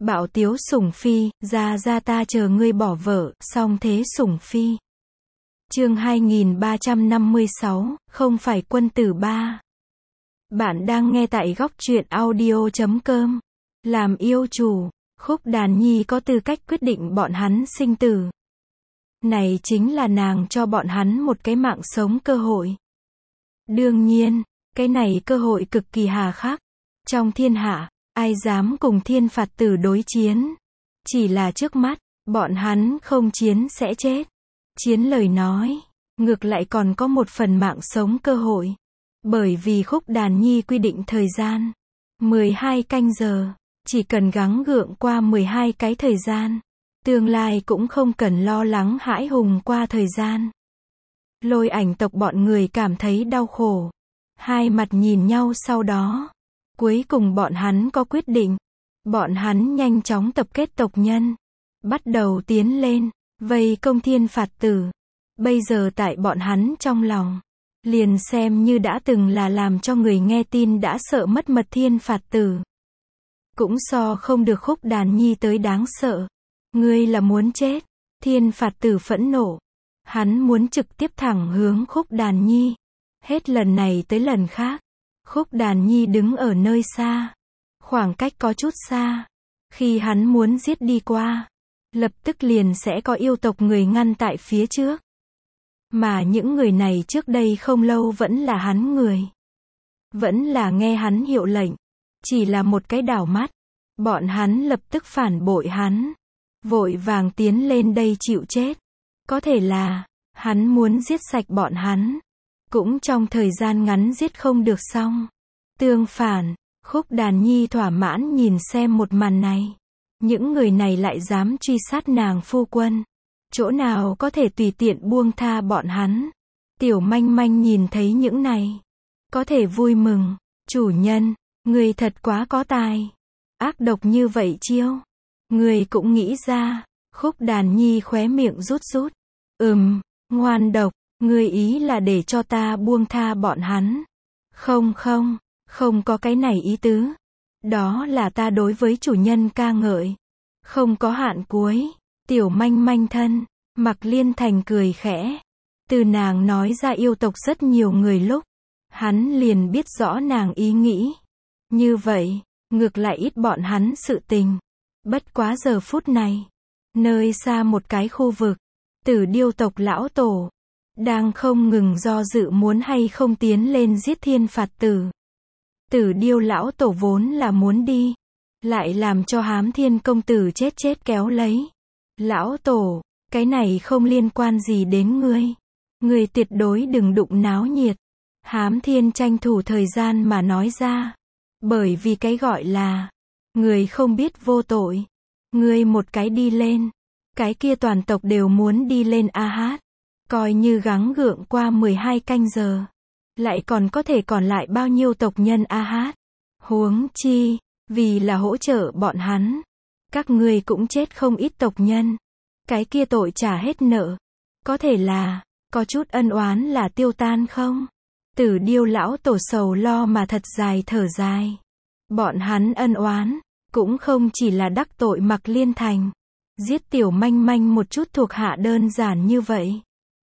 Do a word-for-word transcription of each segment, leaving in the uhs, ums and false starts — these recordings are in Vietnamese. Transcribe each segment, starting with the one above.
Bạo tiếu sủng phi, ra ra ta chờ ngươi bỏ vợ, song thế sủng phi. Chương hai nghìn ba trăm năm mươi sáu, không phải quân tử ba. Bạn đang nghe tại góc truyện audio chấm com. Làm yêu chủ, Khúc Đàn Nhi có tư cách quyết định bọn hắn sinh tử. Này chính là nàng cho bọn hắn một cái mạng sống cơ hội. Đương nhiên, cái này cơ hội cực kỳ hà khắc. Trong thiên hạ, ai dám cùng thiên phạt tử đối chiến. Chỉ là trước mắt, bọn hắn không chiến sẽ chết. Chiến lời nói, ngược lại còn có một phần mạng sống cơ hội. Bởi vì Khúc Đàn Nhi quy định thời gian. mười hai canh giờ. Chỉ cần gắng gượng qua mười hai cái thời gian. Tương lai cũng không cần lo lắng hãi hùng qua thời gian. Lôi Ảnh tộc bọn người cảm thấy đau khổ. Hai mặt nhìn nhau sau đó. Cuối cùng bọn hắn có quyết định. Bọn hắn nhanh chóng tập kết tộc nhân. Bắt đầu tiến lên, vây công thiên phạt tử. Bây giờ tại bọn hắn trong lòng. Liền xem như đã từng là làm cho người nghe tin đã sợ mất mật thiên phạt tử. Cũng so không được Khúc Đàn Nhi tới đáng sợ. Ngươi là muốn chết. Thiên phạt tử phẫn nộ. Hắn muốn trực tiếp thẳng hướng Khúc Đàn Nhi. Hết lần này tới lần khác. Khúc Đàn Nhi đứng ở nơi xa. Khoảng cách có chút xa. Khi hắn muốn giết đi qua, lập tức liền sẽ có yêu tộc người ngăn tại phía trước. Mà những người này trước đây không lâu vẫn là hắn người. Vẫn là nghe hắn hiệu lệnh. Chỉ là một cái đảo mắt. Bọn hắn lập tức phản bội hắn. Vội vàng tiến lên đây chịu chết. Có thể là, hắn muốn giết sạch bọn hắn. Cũng trong thời gian ngắn giết không được xong. Tương phản, Khúc Đàn Nhi thỏa mãn nhìn xem một màn này. Những người này lại dám truy sát nàng phu quân. Chỗ nào có thể tùy tiện buông tha bọn hắn. Tiểu Manh Manh nhìn thấy những này. Có thể vui mừng. Chủ nhân, người thật quá có tài. Ác độc như vậy chiêu. Người cũng nghĩ ra. Khúc Đàn Nhi khóe miệng rút rút. Ừm, ngoan độc. Ngươi ý là để cho ta buông tha bọn hắn. Không không, không có cái này ý tứ. Đó là ta đối với chủ nhân ca ngợi. Không có hạn cuối. Tiểu Manh Manh thân, Mặc Liên Thành cười khẽ. Từ nàng nói ra yêu tộc rất nhiều người lúc. Hắn liền biết rõ nàng ý nghĩ. Như vậy, ngược lại ít bọn hắn sự tình. Bất quá giờ phút này. Nơi xa một cái khu vực. Tử Điêu tộc lão tổ. Đang không ngừng do dự muốn hay không tiến lên giết thiên phạt tử. Tử Điêu lão tổ vốn là muốn đi. Lại làm cho Hám Thiên công tử chết chết kéo lấy. Lão tổ, cái này không liên quan gì đến ngươi. Ngươi tuyệt đối đừng đụng náo nhiệt. Hám Thiên tranh thủ thời gian mà nói ra. Bởi vì cái gọi là, người không biết vô tội. Ngươi một cái đi lên. Cái kia toàn tộc đều muốn đi lên a hát. Coi như gắng gượng qua mười hai canh giờ. Lại còn có thể còn lại bao nhiêu tộc nhân a hát. Huống chi, vì là hỗ trợ bọn hắn. Các ngươi cũng chết không ít tộc nhân. Cái kia tội trả hết nợ. Có thể là, có chút ân oán là tiêu tan không? Tử Điêu lão tổ sầu lo mà thật dài thở dài. Bọn hắn ân oán, cũng không chỉ là đắc tội Mặc Liên Thành. Giết Tiểu Manh Manh một chút thuộc hạ đơn giản như vậy.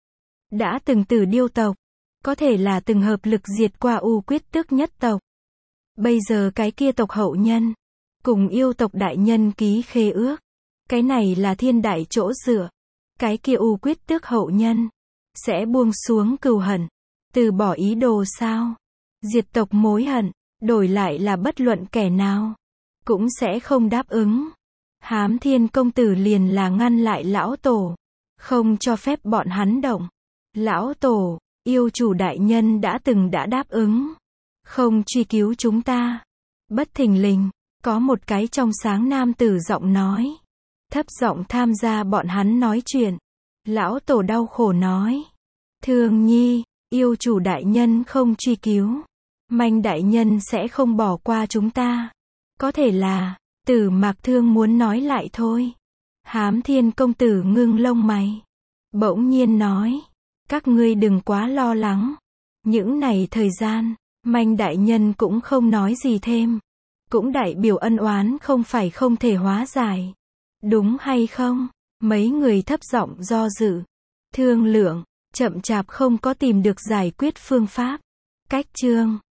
Đã từng Tử Điêu tộc, có thể là từng hợp lực diệt qua U Quyết Tước nhất tộc. Bây giờ cái kia tộc hậu nhân, cùng yêu tộc đại nhân ký khế ước. Cái này là thiên đại chỗ dựa. Cái kia U Quyết Tước hậu nhân, sẽ buông xuống cừu hận. Từ bỏ ý đồ sao? Diệt tộc mối hận, đổi lại là bất luận kẻ nào. Cũng sẽ không đáp ứng. Hám Thiên công tử liền là ngăn lại lão tổ. Không cho phép bọn hắn động. Lão tổ, yêu chủ đại nhân đã từng đã đáp ứng. Không truy cứu chúng ta. Bất thình lình, có một cái trong sáng nam tử giọng nói. Thấp giọng tham gia bọn hắn nói chuyện. Lão tổ đau khổ nói. Thương Nhi, yêu chủ đại nhân không truy cứu. Manh đại nhân sẽ không bỏ qua chúng ta. Có thể là, Tử Mạc Thương muốn nói lại thôi. Hám Thiên công tử ngưng lông mày. Bỗng nhiên nói. Các ngươi đừng quá lo lắng. Những này thời gian, Manh đại nhân cũng không nói gì thêm. cũng đại biểu ân oán không phải không thể hóa giải. Đúng hay không? Mấy người thấp giọng do dự, thương lượng, chậm chạp không có tìm được giải quyết phương pháp. Cách chương